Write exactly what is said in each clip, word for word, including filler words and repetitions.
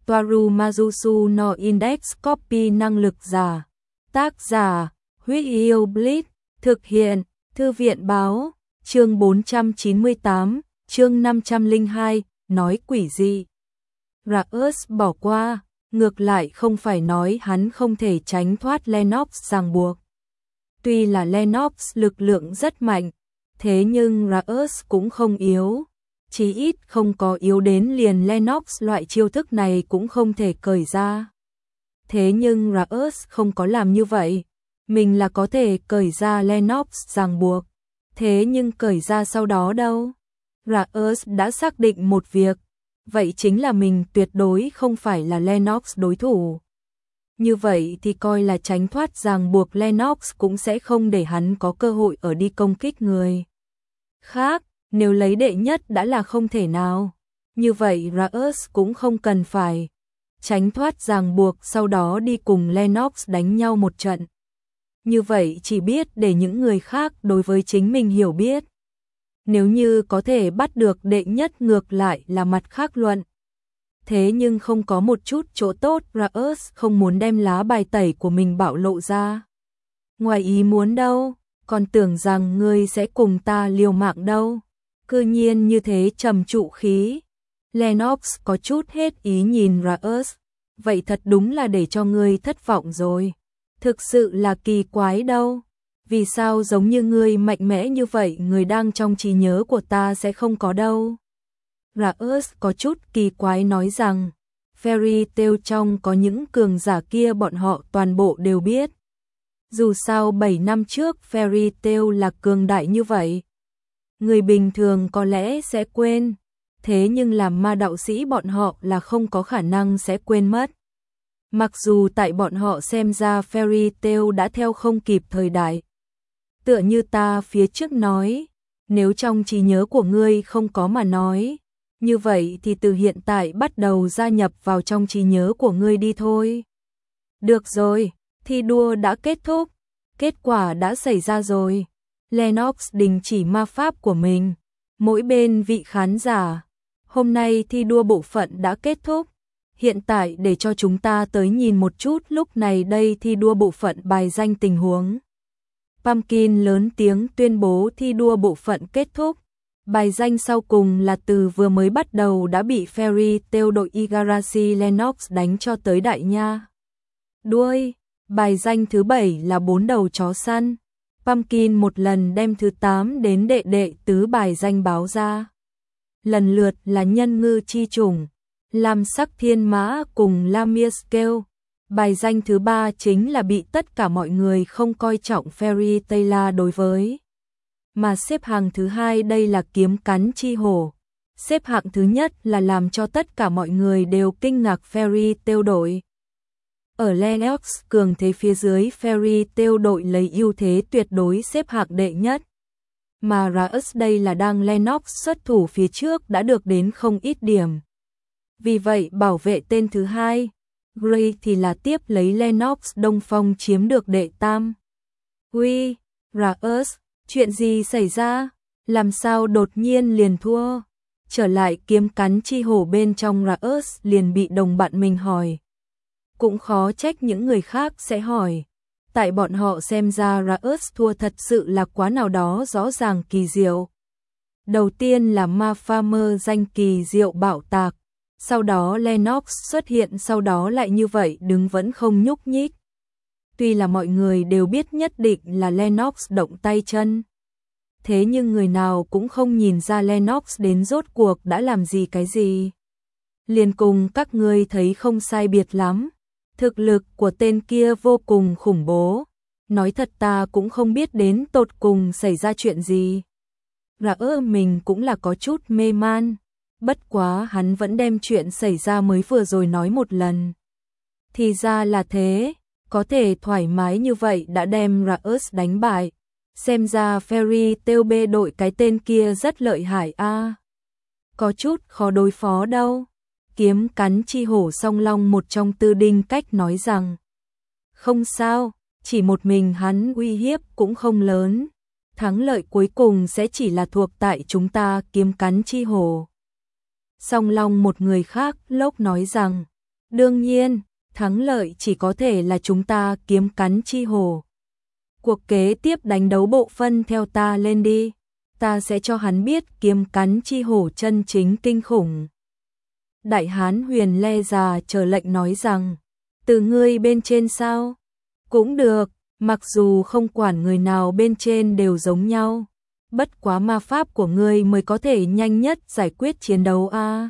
Toaru Majusu no Index Copy năng lực giả. Tác giả, Huyết Yêu Blitz, thực hiện, Thư viện báo, chương bốn trăm chín mươi tám, chương năm trăm lẻ hai, nói quỷ dị. Raus bỏ qua, ngược lại không phải nói hắn không thể tránh thoát Lennox ràng buộc. Tuy là Lennox lực lượng rất mạnh, thế nhưng Raus cũng không yếu. Chí ít không có yếu đến liền Lennox loại chiêu thức này cũng không thể cởi ra. Thế nhưng Raus không có làm như vậy. Mình là có thể cởi ra Lennox ràng buộc. Thế nhưng cởi ra sau đó đâu? Raus đã xác định một việc. Vậy chính là mình tuyệt đối không phải là Lennox đối thủ. Như vậy thì coi là tránh thoát ràng buộc Lennox cũng sẽ không để hắn có cơ hội ở đi công kích người khác. Nếu lấy đệ nhất đã là không thể nào. Như vậy Raus cũng không cần phải tránh thoát ràng buộc sau đó đi cùng Lennox đánh nhau một trận. Như vậy chỉ biết để những người khác đối với chính mình hiểu biết. Nếu như có thể bắt được đệ nhất ngược lại là mặt khác luận. Thế nhưng không có một chút chỗ tốt, Raus không muốn đem lá bài tẩy của mình bạo lộ ra. Ngoài ý muốn đâu, còn tưởng rằng ngươi sẽ cùng ta liều mạng đâu. Cư nhiên như thế trầm trụ khí. Lennox có chút hết ý nhìn Raus. Vậy thật đúng là để cho ngươi thất vọng rồi. Thực sự là kỳ quái đâu. Vì sao giống như ngươi mạnh mẽ như vậy người đang trong trí nhớ của ta sẽ không có đâu. Raus có chút kỳ quái nói rằng Fairy Tail trong có những cường giả kia bọn họ toàn bộ đều biết. Dù sao bảy năm trước Fairy Tail là cường đại như vậy. Người bình thường có lẽ sẽ quên. Thế nhưng làm ma đạo sĩ bọn họ là không có khả năng sẽ quên mất. Mặc dù tại bọn họ xem ra Fairy Tail đã theo không kịp thời đại. Tựa như ta phía trước nói, nếu trong trí nhớ của ngươi không có mà nói, như vậy thì từ hiện tại bắt đầu gia nhập vào trong trí nhớ của ngươi đi thôi. Được rồi, thi đua đã kết thúc, kết quả đã xảy ra rồi. Lennox đình chỉ ma pháp của mình, mỗi bên vị khán giả. Hôm nay thi đua bộ phận đã kết thúc. Hiện tại để cho chúng ta tới nhìn một chút lúc này đây thi đua bộ phận bài danh tình huống. Pumpkin lớn tiếng tuyên bố thi đua bộ phận kết thúc. Bài danh sau cùng là từ vừa mới bắt đầu đã bị Fairy Tail đội Igarashi Lennox đánh cho tới đại nha. Đuôi, bài danh thứ bảy là bốn đầu chó săn. Pumpkin một lần đem thứ tám đến đệ đệ tứ bài danh báo ra. Lần lượt là nhân ngư chi trùng, lam sắc thiên mã cùng Lamia Scale. Bài danh thứ ba chính là bị tất cả mọi người không coi trọng Fairy Tail đối với. Mà xếp hạng thứ hai đây là kiếm cắn chi hổ. Xếp hạng thứ nhất là làm cho tất cả mọi người đều kinh ngạc Fairy Tail đội. Ở Lennox cường thế phía dưới Fairy Tail đội lấy ưu thế tuyệt đối xếp hạng đệ nhất. Mà Raus đây là đang Lennox xuất thủ phía trước đã được đến không ít điểm. Vì vậy bảo vệ tên thứ hai. Gray thì là tiếp lấy Lennox Đông Phong chiếm được đệ tam. Uy, Raus, chuyện gì xảy ra? Làm sao đột nhiên liền thua? Trở lại kiếm cắn chi hổ bên trong Raus liền bị đồng bạn mình hỏi. Cũng khó trách những người khác sẽ hỏi. Tại bọn họ xem ra Raus thua thật sự là quá nào đó rõ ràng kỳ diệu. Đầu tiên là ma farmer danh kỳ diệu bạo tạc. Sau đó Lennox xuất hiện sau đó lại như vậy đứng vẫn không nhúc nhích. Tuy là mọi người đều biết nhất định là Lennox động tay chân. Thế nhưng người nào cũng không nhìn ra Lennox đến rốt cuộc đã làm gì cái gì. Liền cùng các ngươi thấy không sai biệt lắm. Thực lực của tên kia vô cùng khủng bố. Nói thật ta cũng không biết đến tột cùng xảy ra chuyện gì. Raus mình cũng là có chút mê man. Bất quá hắn vẫn đem chuyện xảy ra mới vừa rồi nói một lần. Thì ra là thế, có thể thoải mái như vậy đã đem Raus đánh bại. Xem ra Fairy Tail B đội cái tên kia rất lợi hại a. À. Có chút khó đối phó đâu. Kiếm cắn chi hổ song long một trong tư đinh cách nói rằng. Không sao, chỉ một mình hắn uy hiếp cũng không lớn. Thắng lợi cuối cùng sẽ chỉ là thuộc tại chúng ta kiếm cắn chi hổ. Song long một người khác lốc nói rằng, Đương nhiên, thắng lợi chỉ có thể là chúng ta kiếm cắn chi hổ. Cuộc kế tiếp đánh đấu bộ phân theo ta lên đi. Ta sẽ cho hắn biết kiếm cắn chi hổ chân chính kinh khủng. Đại hán Huyền Le già chờ lệnh nói rằng, từ ngươi bên trên sao? Cũng được, mặc dù không quản người nào bên trên đều giống nhau. Bất quá ma pháp của ngươi mới có thể nhanh nhất giải quyết chiến đấu a. À.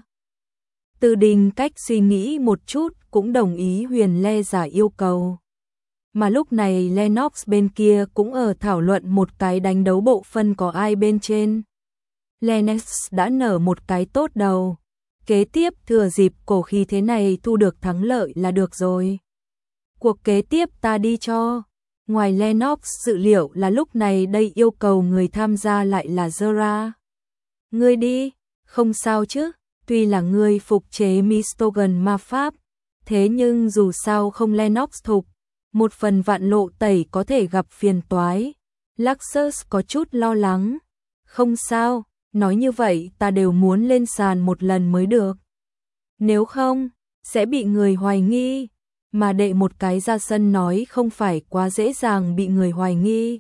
Từ Đình cách suy nghĩ một chút cũng đồng ý Huyền Le giả yêu cầu. Mà lúc này Lennox bên kia cũng ở thảo luận một cái đánh đấu bộ phân có ai bên trên. Lennox đã nở một cái tốt đầu. Kế tiếp thừa dịp cổ khí thế này thu được thắng lợi là được rồi. Cuộc kế tiếp ta đi cho. Ngoài Lennox dự liệu là lúc này đây yêu cầu người tham gia lại là Zora. Ngươi đi, không sao chứ, tuy là ngươi phục chế Mistogan ma pháp, thế nhưng dù sao không Lennox thục, một phần vạn lộ tẩy có thể gặp phiền toái. Luxus có chút lo lắng. Không sao, nói như vậy ta đều muốn lên sàn một lần mới được. Nếu không, sẽ bị người hoài nghi. Mà đệ một cái ra sân nói không phải quá dễ dàng bị người hoài nghi.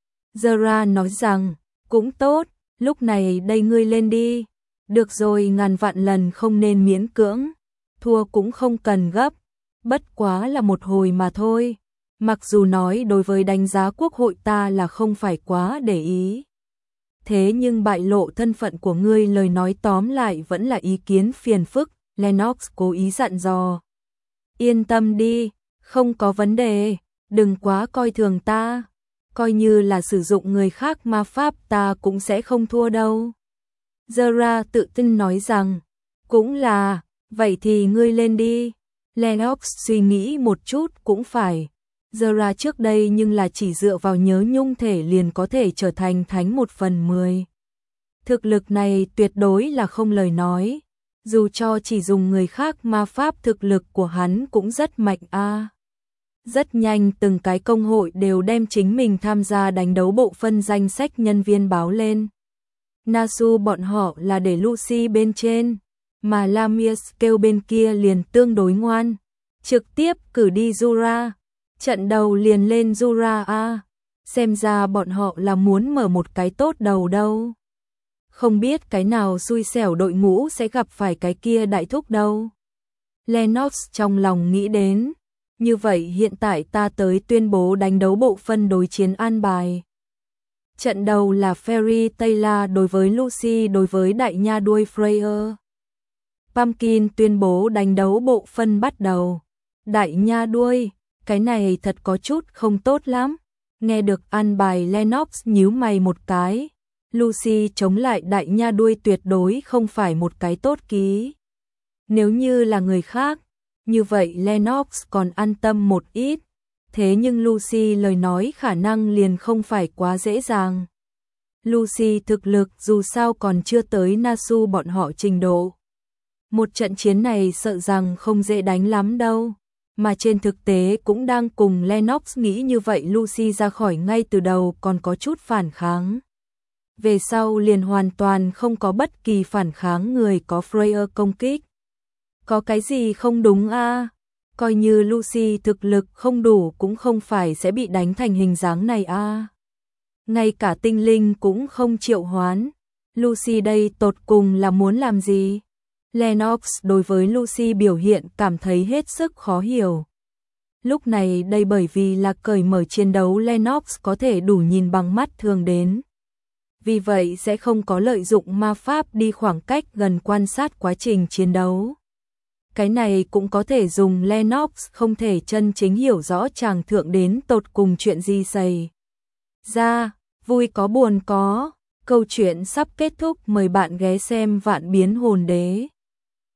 Zora nói rằng, cũng tốt, lúc này đây ngươi lên đi. Được rồi, ngàn vạn lần không nên miễn cưỡng. Thua cũng không cần gấp. Bất quá là một hồi mà thôi. Mặc dù nói đối với đánh giá quốc hội ta là không phải quá để ý. Thế nhưng bại lộ thân phận của ngươi lời nói tóm lại vẫn là ý kiến phiền phức. Lennox cố ý dặn dò. Yên tâm đi, không có vấn đề, đừng quá coi thường ta. Coi như là sử dụng người khác ma pháp ta cũng sẽ không thua đâu. Zora tự tin nói rằng, cũng là, vậy thì ngươi lên đi. Lennox suy nghĩ một chút cũng phải. Zora trước đây nhưng là chỉ dựa vào nhớ nhung thể liền có thể trở thành thánh một phần mười. Thực lực này tuyệt đối là không lời nói. Dù cho chỉ dùng người khác ma pháp thực lực của hắn cũng rất mạnh a. À. Rất nhanh từng cái công hội đều đem chính mình tham gia đánh đấu bộ phân danh sách nhân viên báo lên. Nasu bọn họ là để Lucy bên trên, mà Lamius kêu bên kia liền tương đối ngoan. Trực tiếp cử đi Zora. Trận đầu liền lên Zora a. À. Xem ra bọn họ là muốn mở một cái tốt đầu đâu. Không biết cái nào xui xẻo đội ngũ sẽ gặp phải cái kia đại thúc đâu. Lennox trong lòng nghĩ đến. Như vậy hiện tại ta tới tuyên bố đánh đấu bộ phân đối chiến an bài. Trận đầu là Fairy Taylor đối với Lucy đối với đại nha đuôi Freya. Pumpkin tuyên bố đánh đấu bộ phân bắt đầu. Đại nha đuôi, cái này thật có chút không tốt lắm. Nghe được an bài Lennox nhíu mày một cái. Lucy chống lại đại nha đuôi tuyệt đối không phải một cái tốt ký. Nếu như là người khác, như vậy Lennox còn an tâm một ít. Thế nhưng Lucy lời nói khả năng liền không phải quá dễ dàng. Lucy thực lực dù sao còn chưa tới Nasu bọn họ trình độ. Một trận chiến này sợ rằng không dễ đánh lắm đâu. Mà trên thực tế cũng đang cùng Lennox nghĩ như vậy. Lucy ra khỏi ngay từ đầu còn có chút phản kháng. Về sau liền hoàn toàn không có bất kỳ phản kháng người có Freya công kích. Có cái gì không đúng a? À? Coi như Lucy thực lực không đủ cũng không phải sẽ bị đánh thành hình dáng này a. À? Ngay cả tinh linh cũng không triệu hoán. Lucy đây tột cùng là muốn làm gì? Lennox đối với Lucy biểu hiện cảm thấy hết sức khó hiểu. Lúc này đây bởi vì là cởi mở chiến đấu Lennox có thể đủ nhìn bằng mắt thường đến. Vì vậy sẽ không có lợi dụng ma pháp đi khoảng cách gần quan sát quá trình chiến đấu. Cái này cũng có thể dùng Lennox không thể chân chính hiểu rõ chàng thượng đến tột cùng chuyện gì xảy ra, vui có buồn có. Câu chuyện sắp kết thúc, mời bạn ghé xem Vạn Biến Hồn Đế.